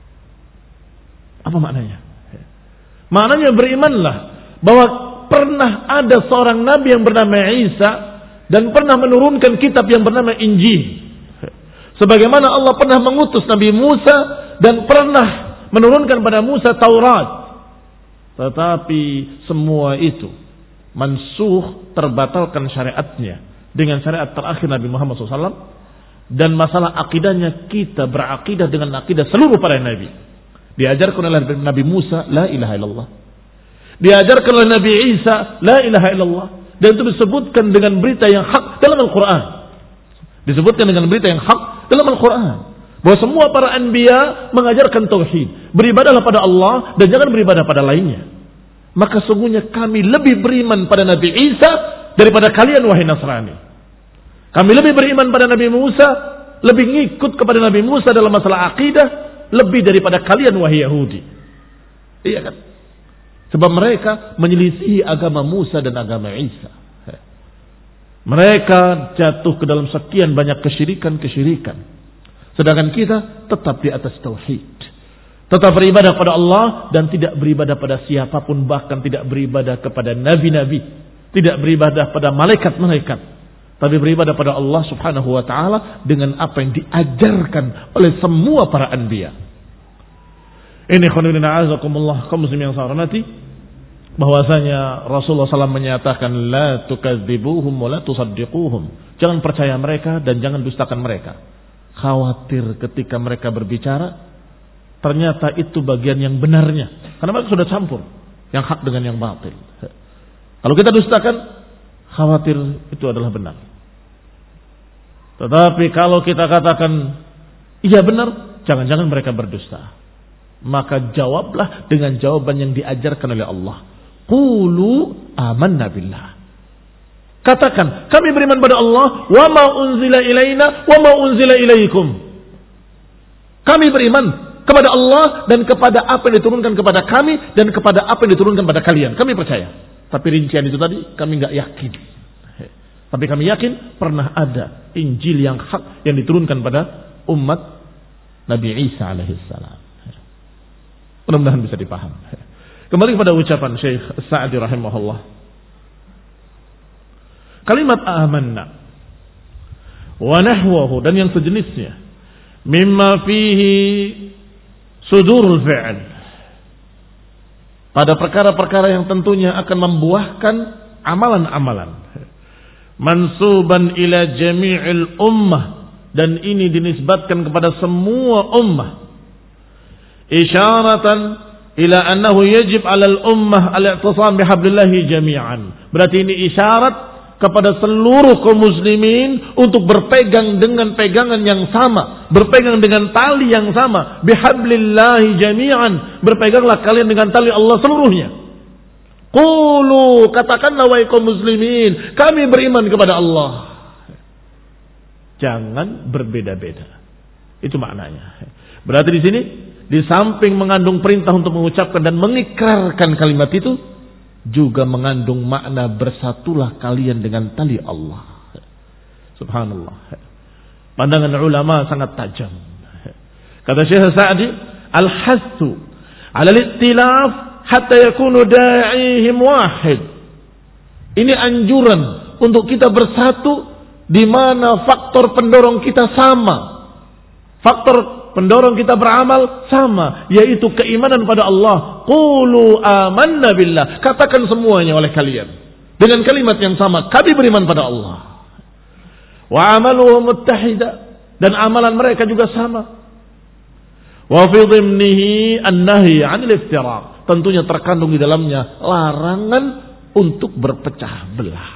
Apa maknanya? Maknanya berimanlah bahwa pernah ada seorang nabi yang bernama Isa dan pernah menurunkan kitab yang bernama Injil. Sebagaimana Allah pernah mengutus Nabi Musa dan pernah menurunkan pada Musa Taurat. Tetapi semua itu mansuh, terbatalkan syariatnya dengan syariat terakhir Nabi Muhammad shallallahu alaihi wasallam. Dan masalah akidahnya, kita berakidah dengan akidah seluruh para nabi. Diajarkan oleh Nabi Musa la ilaha illallah. Diajarkan oleh Nabi Isa la ilaha illallah. Dan itu disebutkan dengan berita yang hak dalam Al-Quran. Disebutkan dengan berita yang hak dalam Al-Quran. Bahwa semua para anbiya mengajarkan tauhid. Beribadahlah pada Allah dan jangan beribadah pada lainnya. Maka sungguhnya kami lebih beriman pada Nabi Isa daripada kalian wahai Nasrani. Kami lebih beriman pada Nabi Musa, lebih ngikut kepada Nabi Musa dalam masalah akidah, lebih daripada kalian wahai Yahudi. Iya kan? Sebab mereka menyelisihi agama Musa dan agama Isa. Mereka jatuh ke dalam sekian banyak kesyirikan-kesyirikan. Sedangkan kita tetap di atas tauhid. Tetap beribadah pada Allah dan tidak beribadah pada siapapun, bahkan tidak beribadah kepada nabi-nabi, tidak beribadah pada malaikat-malaikat, tapi beribadah pada Allah Subhanahu wa taala dengan apa yang diajarkan oleh semua para anbiya. Ini khonirina a'azakumullah kaum muslimin yang saya hormati, bahwasanya Rasulullah sallallahu alaihi wasallam menyatakan la tukadzibuhum wa la tusaddiquhum. Jangan percaya mereka dan jangan dustakan mereka. Khawatir ketika mereka berbicara ternyata itu bagian yang benarnya, karena mereka sudah campur yang hak dengan yang batil. Kalau kita dustakan, khawatir itu adalah benar. Tetapi kalau kita katakan iya benar, jangan-jangan mereka berdusta, maka jawablah dengan jawaban yang diajarkan oleh Allah. Qulu amanna billah. Katakan, kami beriman pada Allah, wa ma unzila ilaina wa ma unzila ilaikum. Kami beriman kepada Allah dan kepada apa yang diturunkan kepada kami dan kepada apa yang diturunkan kepada kalian. Kami percaya. Tapi rincian itu tadi kami enggak yakin. Tapi kami yakin pernah ada Injil yang hak yang diturunkan pada umat Nabi Isa alaihissalam. Mudah-mudahan bisa dipaham. Kembali kepada ucapan Syekh Sa'di rahimahullah. Kalimat amanna wa nahwahu dan yang sejenisnya mimma fihi sudurul fi'l, pada perkara-perkara yang tentunya akan membuahkan amalan-amalan, mansuban ila jami'il ummah, dan ini dinisbatkan kepada semua ummah, isyaratan ila annahu yajib 'alal ummah al-i'tisam bihablillahi jami'an. Berarti ini isyarat kepada seluruh kaum muslimin untuk berpegang dengan pegangan yang sama, berpegang dengan tali yang sama, bihablillahi jami'an, berpeganglah kalian dengan tali Allah seluruhnya. Qulu, katakanlah wahai kaum muslimin, kami beriman kepada Allah. Jangan berbeda-beda. Itu maknanya. Berarti di sini di samping mengandung perintah untuk mengucapkan dan mengikrarkan kalimat itu, juga mengandung makna bersatulah kalian dengan tali Allah. Subhanallah. Pandangan ulama sangat tajam. Kata Syekh Sa'di, al-hasu 'ala al-ittilaf hatta yakunu da'ihim wahid. Ini anjuran untuk kita bersatu di mana faktor pendorong kita sama. Faktor pendorong kita beramal sama, yaitu keimanan pada Allah. Qulu amanna billah. Katakan semuanya oleh kalian dengan kalimat yang sama, kami beriman pada Allah. Wa amaluhum muttahida, dan amalan mereka juga sama. Wa fi dhimnihi an-nahy 'anil iftiraq. Tentunya terkandung di dalamnya larangan untuk berpecah belah.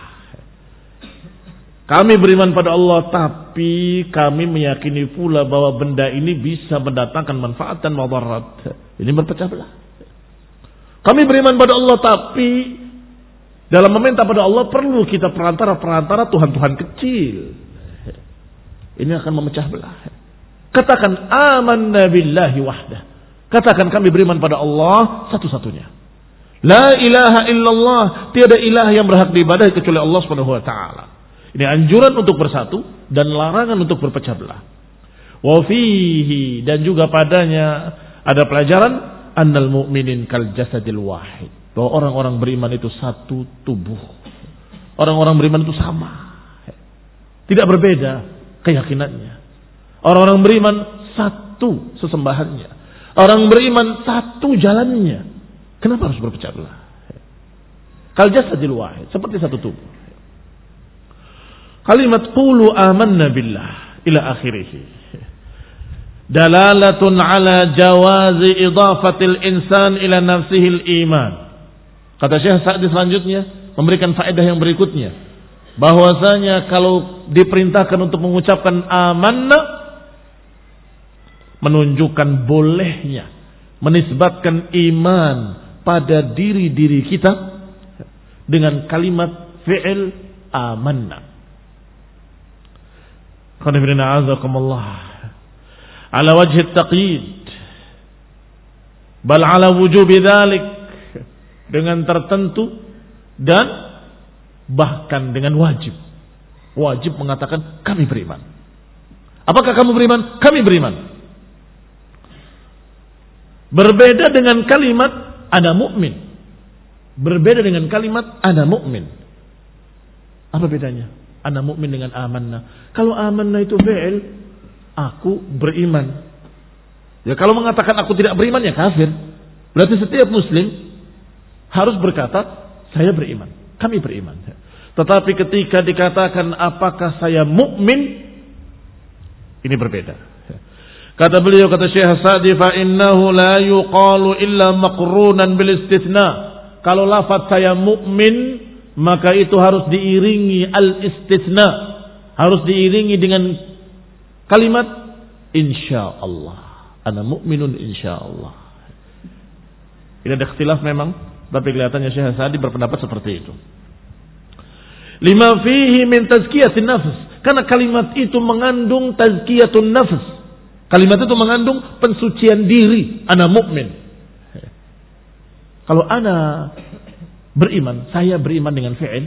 Kami beriman pada Allah, tapi kami meyakini pula bahwa benda ini bisa mendatangkan manfaat dan madarat. Ini berpecah belah. Kami beriman pada Allah, tapi Dalam meminta pada Allah perlu kita perantara-perantara Tuhan-Tuhan kecil. Ini akan memecah belah. Katakan amanna billahi wahdah. Katakan kami beriman pada Allah satu-satunya. La ilaha illallah, tiada ilah yang berhak diibadahi kecuali Allah Subhanahu wa taala. Ini anjuran untuk bersatu dan larangan untuk berpecah belah. Wa fihi, dan juga padanya ada pelajaran annal mu'minin kal jasadil wahid. Bahwa orang-orang beriman itu satu tubuh. Orang-orang beriman itu sama. Tidak berbeda keyakinannya. Orang-orang beriman satu sesembahannya. Orang beriman satu jalannya. Kenapa harus berpecah belah? Kal jasadil wahid, seperti satu tubuh. Kalimat qulu amanna billah ila akhirih. Dalalatun ala jawazi idafatil insan ila nafsihil iman. Kata Syekh Sa'di selanjutnya memberikan faedah yang berikutnya, bahwasanya kalau diperintahkan untuk mengucapkan amanna, menunjukkan bolehnya menisbatkan iman pada diri-diri kita dengan kalimat fi'il amanna. Qanifirina azakumullah ala wajhi taqyid bal ala wujubi dhalik, dengan tertentu dan bahkan dengan wajib. Wajib mengatakan kami beriman. Apakah kamu beriman? Kami beriman. Berbeda dengan kalimat ana mukmin. Berbeda dengan kalimat ana mukmin. Apa bedanya? Ana mukmin dengan amanna. Kalau amanna itu fi'il, aku beriman. Ya kalau mengatakan aku tidak beriman ya kafir. Berarti setiap muslim harus berkata saya beriman, kami beriman. Tetapi ketika dikatakan apakah saya mukmin, ini berbeda. Kata beliau, kata Syekh Sa'di, fa innahu la yuqalu illa maqrunan bil istitsna. Kalau lafaz saya mukmin, maka itu harus diiringi al istitsna, harus diiringi dengan kalimat insyaallah. Ana mukminun insyaallah. Ini ada ikhtilaf memang, tapi kelihatannya Syekh Sa'di berpendapat seperti itu. Lima fihi min tazkiyatin nafs, karena kalimat itu mengandung tazkiyatun nafs. Kalimat itu mengandung pensucian diri. Ana mukmin. Kalau ana beriman, saya beriman dengan fi'il,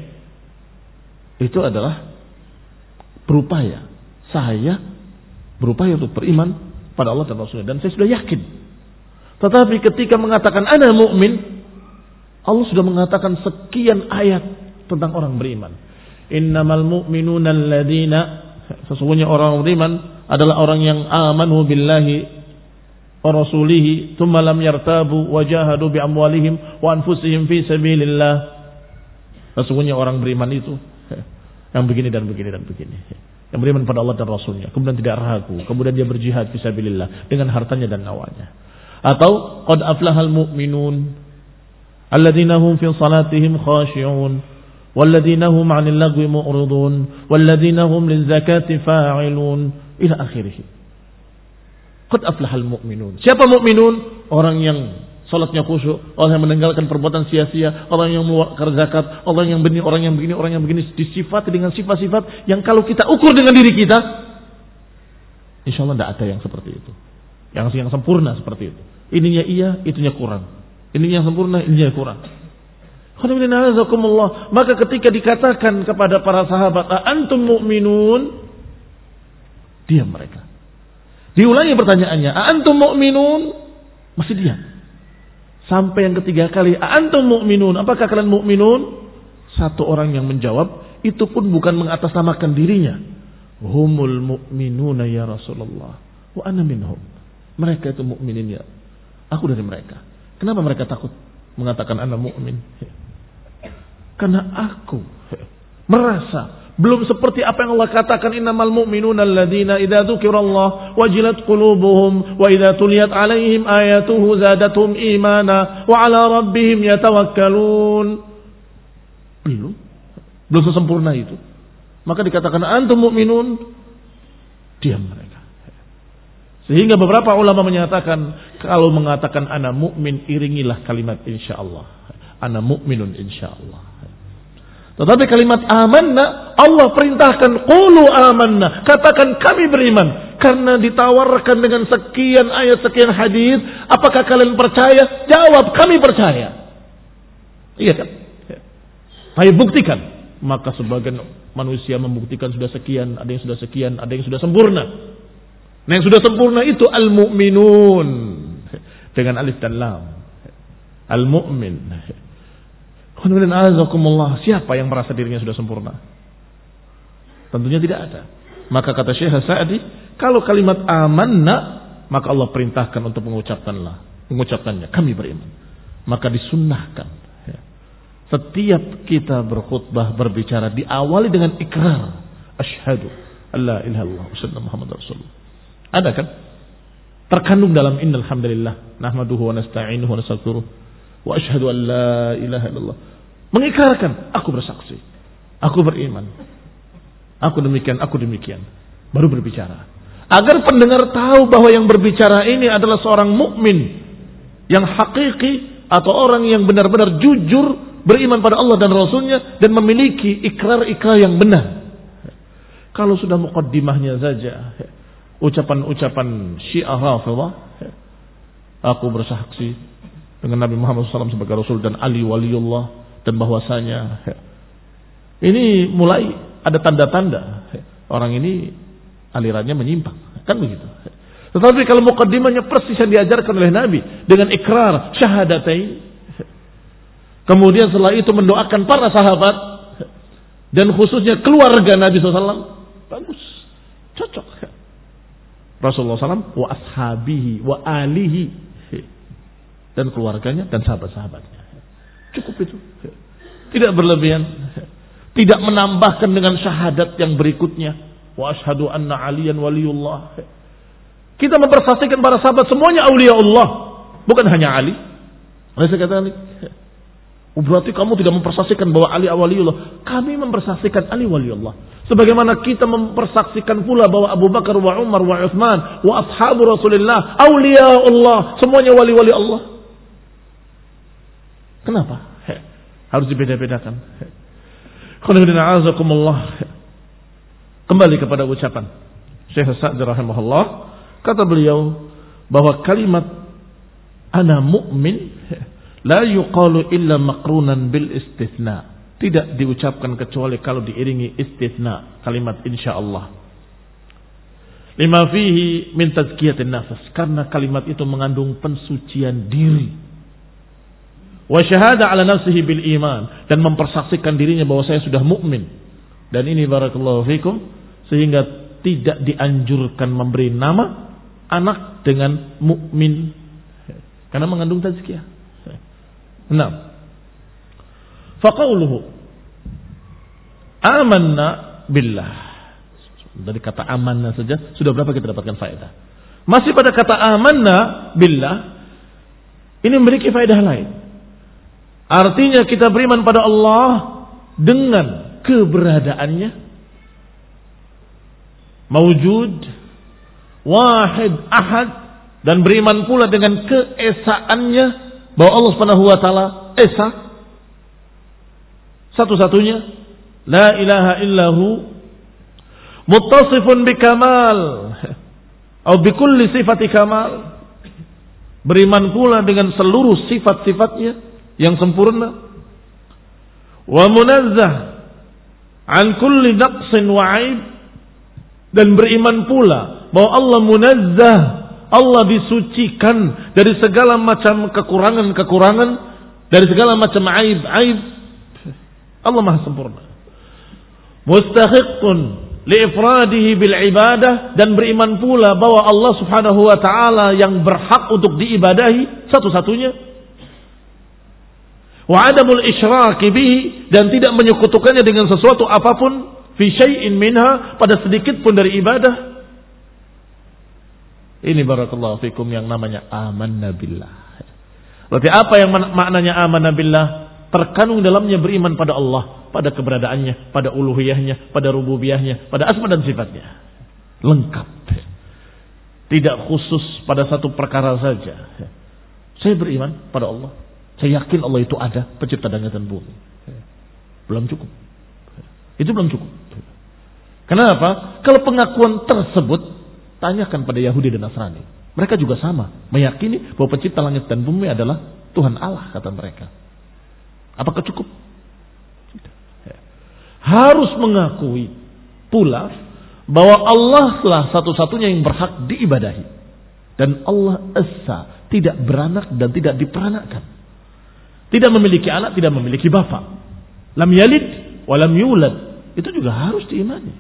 itu adalah berupaya. Saya berupaya untuk beriman pada Allah dan Rasulnya, dan saya sudah yakin. Tetapi ketika mengatakan ana mukmin, Allah sudah mengatakan sekian ayat tentang orang beriman. Innamal mu'minuna alladzina, sesungguhnya orang beriman adalah orang yang amanu billahi wa rasulihi thumma lam yartabu wa jahadu bi amwalihim wa anfusihim fi sabilillah. Sesungguhnya orang beriman itu yang begini dan begini dan begini. Yang beriman pada Allah dan Rasulnya, kemudian tidak ragu, kemudian dia berjihad fi sabilillah dengan hartanya dan nyawanya. Atau qad aflahal mu'minun alladzina hum fi salatihim khashi'un walladzina hum 'anil lagwi mu'ridun walladzina hum lizakati fa'ilun ila akhirih. Qad aflahal mu'minun. Siapa mu'minun? Orang yang salatnya khusyuk, orang yang meninggalkan perbuatan sia-sia, orang yang mengeluarkan zakat, orang yang begini, orang yang begini, orang yang begini, disifati dengan sifat-sifat yang kalau kita ukur dengan diri kita, insyaallah tidak ada yang seperti itu. Yang yang sempurna seperti itu. Ininya iya, itunya kurang. Ininya yang sempurna, ininya kurang. Maka ketika dikatakan kepada para sahabat, antum mu'minun, diam mereka. Diulangi pertanyaannya, antum mu'minun, masih diam. Sampai yang ketiga kali, antum mu'minun, apakah kalian mu'minun? Satu orang yang menjawab, itu pun bukan mengatasnamakan dirinya. Humul mu'minuna ya Rasulullah, wa ana minhum. Mereka itu mukminin ya, aku dari mereka. Kenapa mereka takut mengatakan ana mu'min? Karena aku merasa belum seperti apa yang Allah katakan, innamal mu'minuna alladzina idza dzukirallah wajilat qulubuhum wa idza tuliyat alaihim ayatuhu zadatuhum imana wa ala rabbihim yatawakkalun. Belum belum sesempurna itu. Maka dikatakan antum mu'minun, diam mereka. Sehingga beberapa ulama menyatakan, kalau mengatakan ana mukmin, iringilah kalimat insyaallah. Ana mukminun insyaallah. Tetapi kalimat amanna, Allah perintahkan qulu amanna, katakan kami beriman. Karena ditawarkan dengan sekian ayat, sekian hadis, apakah kalian percaya? Jawab, kami percaya. Iya kan? Ayo buktikan. Maka sebagian manusia membuktikan sudah sekian, ada yang sudah sekian, ada yang sudah sempurna. Nah, yang sudah sempurna itu al-mu'minun dengan alif dan lam. Al-mu'min. Siapa yang merasa dirinya sudah sempurna? Tentunya tidak ada. Maka kata Syekh Sa'di, kalau kalimat amanna, maka Allah perintahkan untuk mengucapkanlah, mengucapkannya. Kami beriman. Maka disunnahkan. Setiap kita berkhutbah, berbicara, diawali dengan ikrar. Asyhadu alla ilaha illallah wa sallallahu Muhammad Rasulullah. Ada kan? Terkandung dalam innal hamdalillah nahmaduhu wa nasta'inuhu wa nastaghfiruh wa asyhadu an la ilaha illallah. Mengikrarkan, aku bersaksi, aku beriman, aku demikian, aku demikian. Baru berbicara. Agar pendengar tahu bahwa yang berbicara ini adalah seorang mukmin yang hakiki atau orang yang benar-benar jujur beriman pada Allah dan Rasulnya dan memiliki ikrar-ikrar yang benar. Kalau sudah muqaddimahnya saja, ucapan-ucapan Syiah Rafidhah, aku bersaksi dengan Nabi Muhammad shallallahu alaihi wasallam sebagai Rasul dan Ali waliullah, dan bahwasanya ini mulai ada tanda-tanda orang ini alirannya menyimpang, kan begitu. Tetapi kalau muqaddimahnya persis yang diajarkan oleh Nabi dengan ikrar syahadatain, kemudian setelah itu mendoakan para sahabat dan khususnya keluarga Nabi shallallahu alaihi wasallam, bagus, cocok. Rasulullah shallallahu alaihi wasallam wa ashabihi wa alihi, dan keluarganya dan sahabat-sahabatnya. Cukup itu. Tidak berlebihan. Tidak menambahkan dengan syahadat yang berikutnya. Wa asyhadu anna aliyan waliyullah. Kita mempersaksikan para sahabat semuanya aulia Allah, bukan hanya Ali. Saya kata Ali, oh, berarti kamu tidak mempersaksikan bahwa Ali waliullah. Kami mempersaksikan Ali waliullah. Sebagaimana kita mempersaksikan pula bahwa Abu Bakar wa Umar wa Uthman wa ashabu Rasulullah aulia Allah, semuanya wali-wali Allah. Kenapa? He, harus dibeda-bedakan. Kembali kepada ucapan Syekh Sa'di rahimahullah, kata beliau bahwa kalimat ana mu'min la yuqalu illa maqrunan bil istithna, tidak diucapkan kecuali kalau diiringi istithna, kalimat insyaallah. Lima fihi min tazkiyatin nafas, karena kalimat itu mengandung pensucian diri. Wa syahada ala nafsihi bil iman, dan mempersaksikan dirinya bahwa saya sudah mukmin. Dan ini barakallahu fikum, sehingga tidak dianjurkan memberi nama anak dengan mukmin karena mengandung tazkiyah. Nah, faqauluhu amanna billah, dari kata amanna saja sudah berapa kita dapatkan faedah. Masih pada kata amanna billah, ini memiliki faedah lain. Artinya kita beriman pada Allah dengan keberadaannya, mawjud, wahid, ahad, dan beriman pula dengan keesaannya bahwa Allah Subhanahu wa taala esa, satu-satunya, la ilaha illahu, muttasifun bikamal atau bikulli sifati kamal, beriman pula dengan seluruh sifat-sifatnya yang sempurna, wa munazzah an kulli naqsin wa aib, dan beriman pula bahwa Allah munazzah, Allah disucikan dari segala macam kekurangan-kekurangan, dari segala macam aib-aib. Allah Maha sempurna. Mustahiqqun liifradihi bil ibadah, dan beriman pula bahwa Allah Subhanahu wa taala yang berhak untuk diibadahi satu-satunya. Wa adamul isyraki bihi, dan tidak menyekutukannya dengan sesuatu apapun, fi syai'in minha, pada sedikit pun dari ibadah. Ini barakallahu fikum yang namanya amanna billah. Berarti apa yang maknanya amanna billah? Terkandung dalamnya beriman pada Allah, pada keberadaannya, pada uluhiyahnya, pada rububiyahnya, pada asma dan sifatnya. Lengkap. Tidak khusus pada satu perkara saja. Saya beriman pada Allah, saya yakin Allah itu ada, pencipta langit dan bumi. Belum cukup. Itu belum cukup. Kenapa? Kalau pengakuan tersebut, tanyakan pada Yahudi dan Nasrani. Mereka juga sama, meyakini bahwa pencipta langit dan bumi adalah Tuhan Allah, kata mereka. Apakah cukup? Harus mengakui pula bahwa Allah lah satu-satunya yang berhak diibadahi. Dan Allah Esa, tidak beranak dan tidak diperanakkan. Tidak memiliki anak, tidak memiliki bapa. Lam yalid wa lam yulad. Itu juga harus diimani.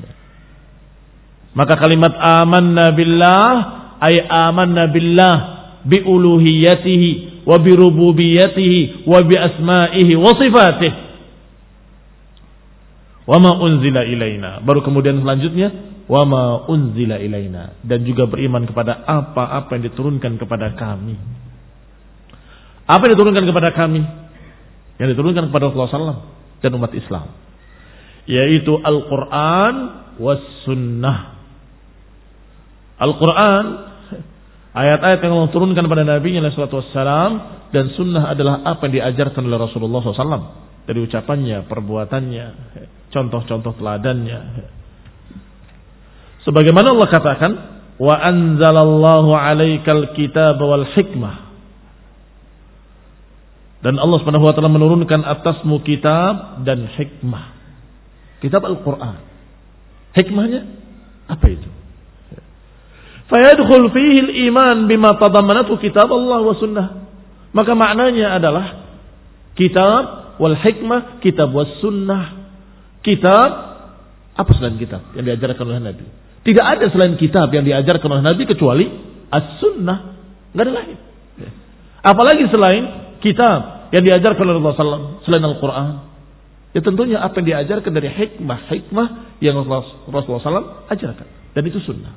Maka kalimat amanna billah ay amanna billah bi uluhiyatihi wa bi rububiyatihi wa bi asma'ihi wa sifatihi wa ma unzila ilaina. Baru kemudian selanjutnya wa ma unzila ilaina, dan juga beriman kepada apa-apa yang diturunkan kepada kami. Apa yang diturunkan kepada kami? Yang diturunkan kepada Rasulullah sallallahu alaihi wasallam dan umat Islam, yaitu Al-Quran was sunnah. Al-Quran, ayat-ayat yang Allah turunkan kepada Nabi Alaihi Wasallam, dan sunnah adalah apa yang diajarkan oleh Rasulullah sallallahu alaihi wasallam dari ucapannya, perbuatannya, contoh-contoh teladannya. Sebagaimana Allah katakan, wa anzalallahu alaikal kitab wal hikmah. Dan Allah Subhanahu wa taala menurunkan atasmu kitab dan hikmah. Kitab Al-Quran. Hikmahnya apa itu? Fayadkhul fihi al-iman bima tadammanatu kitab Allah wa sunnah. Maka maknanya adalah kitab wal hikmah, kitab was sunnah. Kitab, apa selain kitab yang diajarkan oleh Nabi? Tidak ada selain kitab yang diajarkan oleh Nabi kecuali as-sunnah. Enggak ada lain. Apalagi selain kitab yang diajarkan oleh Rasulullah sallallahu alaihi wasallam, selain Al-Quran. Ya tentunya apa yang diajarkan dari hikmah-hikmah yang Rasulullah sallallahu alaihi wasallam ajarkan. Dan itu sunnah.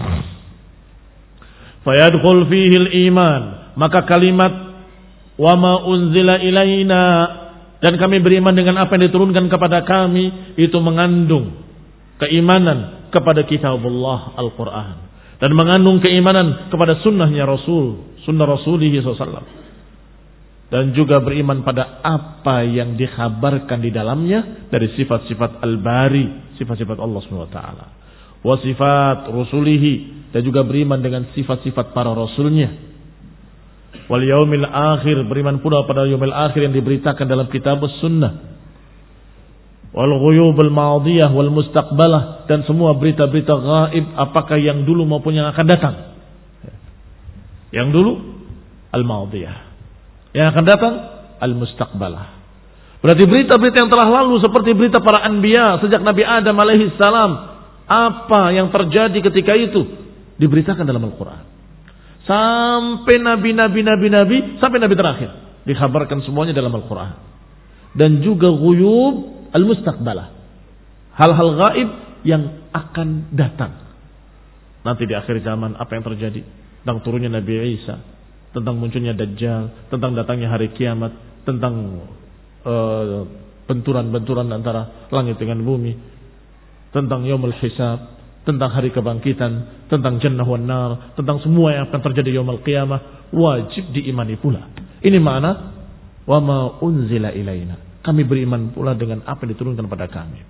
Fayadkhul fihi al-iman. Maka kalimat wa ma unzila ilaina, dan kami beriman dengan apa yang diturunkan kepada kami, itu mengandung keimanan kepada kitabullah Al-Quran, dan mengandung keimanan kepada sunnahnya Rasul, sunnah Rasulullah sallallahu alaihi wasallam, dan juga beriman pada apa yang dikhabarkan di dalamnya dari sifat-sifat Al-Bari, sifat-sifat Allah subhanahu wa taala, wa sifat rusulihi, dan juga beriman dengan sifat-sifat para rasulnya, wal yaumil akhir, beriman pula pada yaumil akhir yang diberitakan dalam kitab sunnah, wal ghuyubul madiyah wal mustaqbalah, dan semua berita-berita gaib, apakah yang dulu maupun yang akan datang. Yang dulu al-madiyah, yang akan datang al-mustaqbalah. Berarti berita-berita yang telah lalu, seperti berita para anbiya sejak Nabi Adam alaihi salam, apa yang terjadi ketika itu diberitakan dalam Al-Quran. Sampai nabi-nabi nabi-nabi sampai nabi terakhir dikhabarkan semuanya dalam Al-Quran. Dan juga ghuyub al-mustaqbalah, hal-hal gaib yang akan datang nanti di akhir zaman. Apa yang terjadi tentang turunnya Nabi Isa, tentang munculnya Dajjal, tentang datangnya hari kiamat, tentang uh, benturan-benturan antara langit dengan bumi, tentang yaumul hisab, tentang hari kebangkitan, tentang jannah wan nar, tentang semua yang akan terjadi yaumul qiyamah, wajib diimani pula. Ini makna wa ma unzila ilaina. Kami beriman pula dengan apa yang diturunkan pada kami.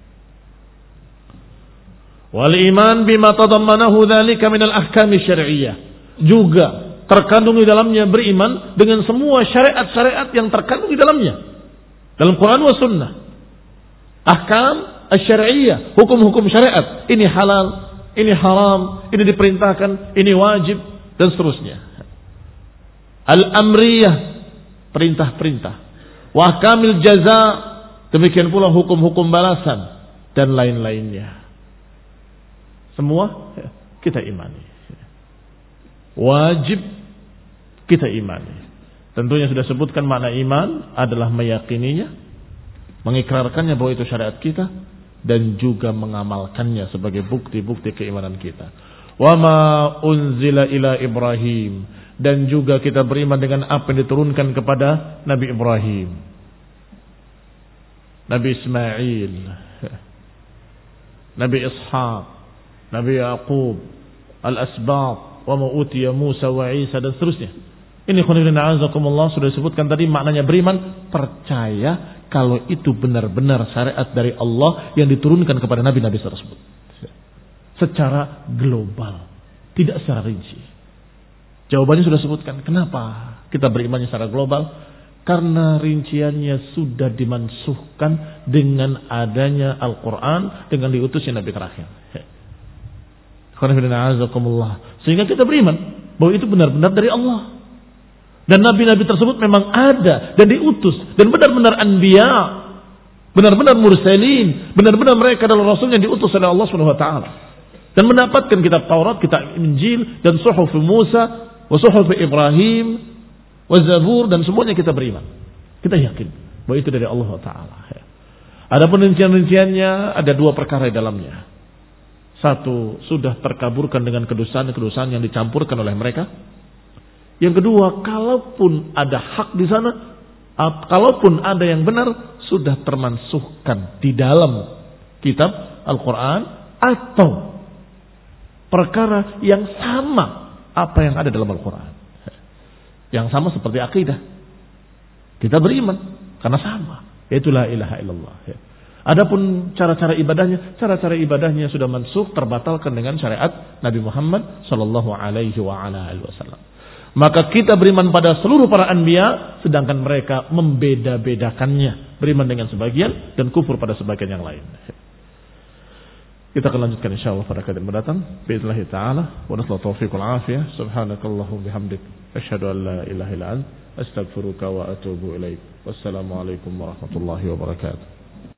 Wal iman bima tadammanahu dzalika minal ahkami syar'iyyah. Juga terkandung di dalamnya beriman dengan semua syariat-syariat yang terkandung di dalamnya dalam Quran wa sunnah. Ahkam asy-syar'iyyah, hukum-hukum syariat. Ini halal, ini haram, ini diperintahkan, ini wajib, dan seterusnya. Al-amriyah, perintah-perintah. Wa ahkamil jaza, demikian pula hukum-hukum balasan, dan lain-lainnya. Semua kita imani. Wajib kita imani. Tentunya sudah sebutkan makna iman adalah meyakininya, mengikrarkannya bahwa itu syariat kita, dan juga mengamalkannya sebagai bukti-bukti keimanan kita. Wa ma unzila ila Ibrahim, dan juga kita beriman dengan apa yang diturunkan kepada Nabi Ibrahim, Nabi Ismail, Nabi Ishaq, Nabi Yaqub, Al-Asbaq, wa ma utiya Musa wa Isa, dan seterusnya. Ini khonifina azakumullah sudah disebutkan tadi maknanya beriman, percaya kalau itu benar-benar syariat dari Allah yang diturunkan kepada nabi-nabi tersebut. Secara global, tidak secara rinci. Jawabannya sudah sebutkan. Kenapa kita berimannya secara global? Karena rinciannya sudah dimansuhkan dengan adanya Al-Quran, dengan diutusnya Nabi terakhir. Sehingga kita beriman bahwa itu benar-benar dari Allah. Dan nabi-nabi tersebut memang ada dan diutus. Dan benar-benar anbiya, benar-benar mursalin, benar-benar mereka adalah rasul yang diutus oleh Allah subhanahu wa taala. Dan mendapatkan kitab Taurat, kitab Injil, dan suhuf Musa, wa suhuf Ibrahim, wa Zabur, dan semuanya kita beriman. Kita yakin bahwa itu dari Allah taala. Adapun rincian-rinciannya ada dua perkara di dalamnya. Satu, sudah terkaburkan dengan kedosaan-kedosaan yang dicampurkan oleh mereka. Yang kedua, kalaupun ada hak di sana, kalaupun ada yang benar, sudah termansuhkan di dalam kitab Al-Quran, atau perkara yang sama apa yang ada dalam Al-Quran. Yang sama seperti akidah. Kita beriman karena sama, yaitu la ilaha illallah. Adapun cara-cara ibadahnya, cara-cara ibadahnya sudah mansuh, terbatalkan dengan syariat Nabi Muhammad sallallahu alaihi wa ala alihi wasallam. Maka kita beriman pada seluruh para anbiya, sedangkan mereka membeda-bedakannya, beriman dengan sebagian dan kufur pada sebagian yang lain. Kita akan lanjutkan insyaallah pada kali mendatang. Bi'idznillah taala wa nasallu taufiq wal afiyah. Subhanakallahumma bihamdik asyhadu an la ilaha illa anta astaghfiruka wa atubu ilaik. Wassalamu alaikum warahmatullahi wabarakatuh.